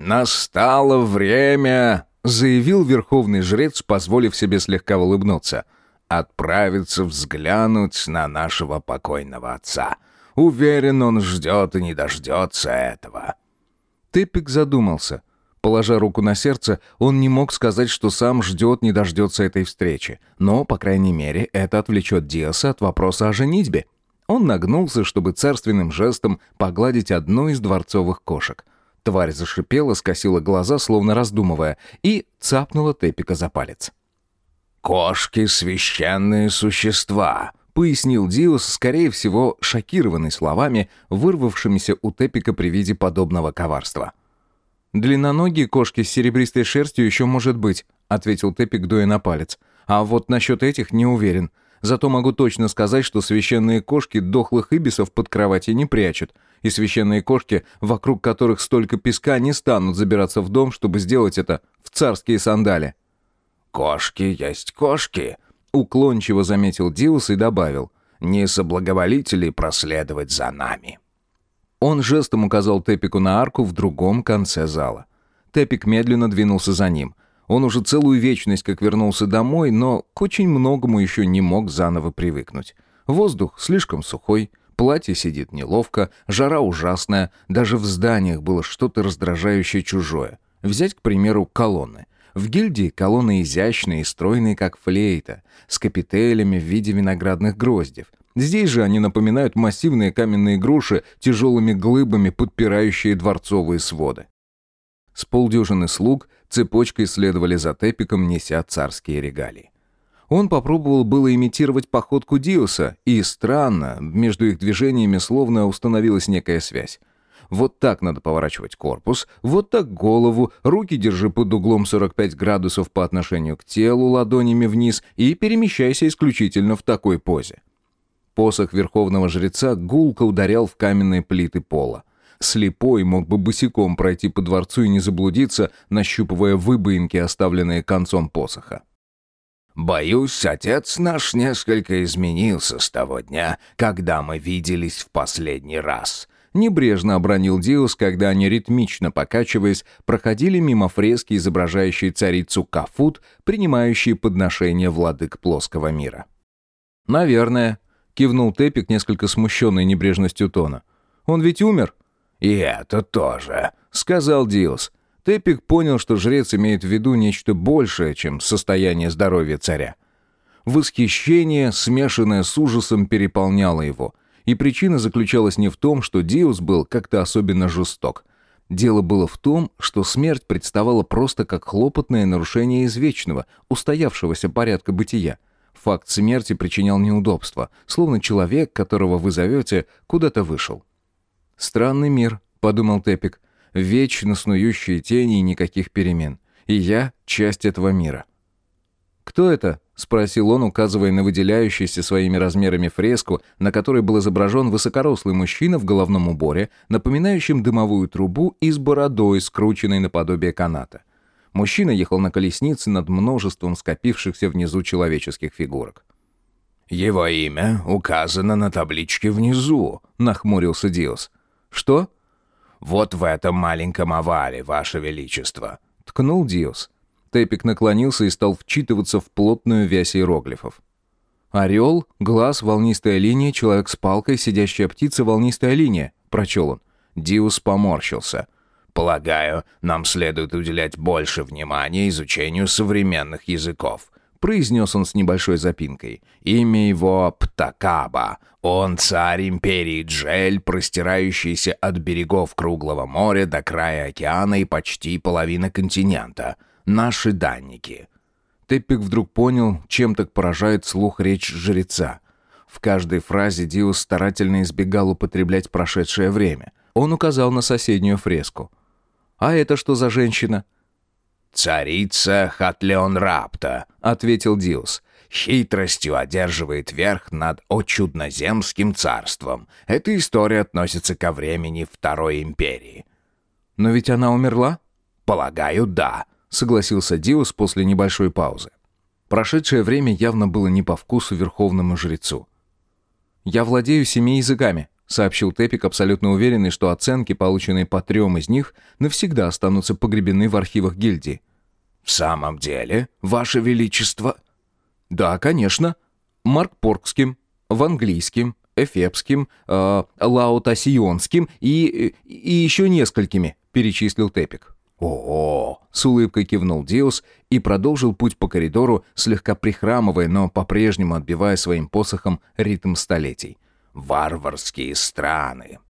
«Настало время», — заявил верховный жрец, позволив себе слегка улыбнуться, «отправиться взглянуть на нашего покойного отца. Уверен, он ждет и не дождется этого». Тепик задумался. Положа руку на сердце, он не мог сказать, что сам ждет, не дождется этой встречи. Но, по крайней мере, это отвлечет Диаса от вопроса о женитьбе. Он нагнулся, чтобы царственным жестом погладить одну из дворцовых кошек. Тварь зашипела, скосила глаза, словно раздумывая, и цапнула Тепика за палец. «Кошки — священные существа», — пояснил Диос, скорее всего, шокированный словами, вырвавшимися у Тепика при виде подобного коварства. «Длинноногие кошки с серебристой шерстью еще может быть», — ответил Тепик, дуя на палец. «А вот насчет этих не уверен. Зато могу точно сказать, что священные кошки дохлых ибисов под кровати не прячут, и священные кошки, вокруг которых столько песка, не станут забираться в дом, чтобы сделать это в царские сандали». «Кошки есть кошки», — уклончиво заметил Диус и добавил. «Не соблаговолите ли проследовать за нами?» Он жестом указал Тепику на арку в другом конце зала. Тепик медленно двинулся за ним. Он уже целую вечность как вернулся домой, но к очень многому еще не мог заново привыкнуть. Воздух слишком сухой, платье сидит неловко, жара ужасная, даже в зданиях было что-то раздражающее чужое. Взять, к примеру, колонны. В гильдии колонны изящные и стройные, как флейта, с капителями в виде виноградных гроздев. Здесь же они напоминают массивные каменные груши, тяжелыми глыбами подпирающие дворцовые своды. С полдюжины слуг цепочкой следовали за Тепиком, неся царские регалии. Он попробовал было имитировать походку Диоса, и странно, между их движениями словно установилась некая связь. Вот так надо поворачивать корпус, вот так голову, руки держи под углом 45 градусов по отношению к телу, ладонями вниз, и перемещайся исключительно в такой позе. Посох верховного жреца гулко ударял в каменные плиты пола. Слепой мог бы босиком пройти по дворцу и не заблудиться, нащупывая выбоинки, оставленные концом посоха. «Боюсь, отец наш несколько изменился с того дня, когда мы виделись в последний раз», — небрежно обронил Диос, когда они, ритмично покачиваясь, проходили мимо фрески, изображающей царицу Кафут, принимающей подношения владык плоского мира. «Наверное», — кивнул Тепик, несколько смущенный небрежностью тона. «Он ведь умер?» «И это тоже», — сказал Диос. Тепик понял, что жрец имеет в виду нечто большее, чем состояние здоровья царя. Восхищение, смешанное с ужасом, переполняло его. И причина заключалась не в том, что Диос был как-то особенно жесток. Дело было в том, что смерть представала просто как хлопотное нарушение извечного, устоявшегося порядка бытия. Факт смерти причинял неудобства, словно человек, которого вы зовете, куда-то вышел. «Странный мир», — подумал Тепик, — «вечно снующие тени и никаких перемен. И я — часть этого мира». «Кто это?» — спросил он, указывая на выделяющуюся своими размерами фреску, на которой был изображен высокорослый мужчина в головном уборе, напоминающем дымовую трубу и с бородой, скрученной наподобие каната. Мужчина ехал на колеснице над множеством скопившихся внизу человеческих фигурок. «Его имя указано на табличке внизу», — нахмурился Диос. «Что?» «Вот в этом маленьком овале, Ваше Величество», — ткнул Диос. Тепик наклонился и стал вчитываться в плотную вязь иероглифов. «Орел, глаз, волнистая линия, человек с палкой, сидящая птица, волнистая линия», — прочел он. Диос поморщился. «Полагаю, нам следует уделять больше внимания изучению современных языков», — произнес он с небольшой запинкой. «Имя его Птакаба. Он царь империи Джель, простирающийся от берегов Круглого моря до края океана и почти половины континента. Наши данники». Тепик вдруг понял, чем так поражает слух речь жреца. В каждой фразе Диос старательно избегал употреблять прошедшее время. Он указал на соседнюю фреску. «А это что за женщина?» «Царица Хатлеон-Рапта», — ответил Диос. «Хитростью одерживает верх над Очудноземским царством. Эта история относится ко времени Второй империи». «Но ведь она умерла?» «Полагаю, да», — согласился Диос после небольшой паузы. Прошедшее время явно было не по вкусу верховному жрецу. «Я владею 7 языками», — сообщил Тепик, абсолютно уверенный, что оценки, полученные по 3 из них, навсегда останутся погребены в архивах гильдии. «В самом деле, Ваше Величество?» «Да, конечно. Маркпоргским, ванглийским, эфепским, лаутасионским и еще несколькими», — перечислил Тепик. «О-о!» — с улыбкой кивнул Диос и продолжил путь по коридору, слегка прихрамывая, но по-прежнему отбивая своим посохом ритм столетий. «Варварские страны,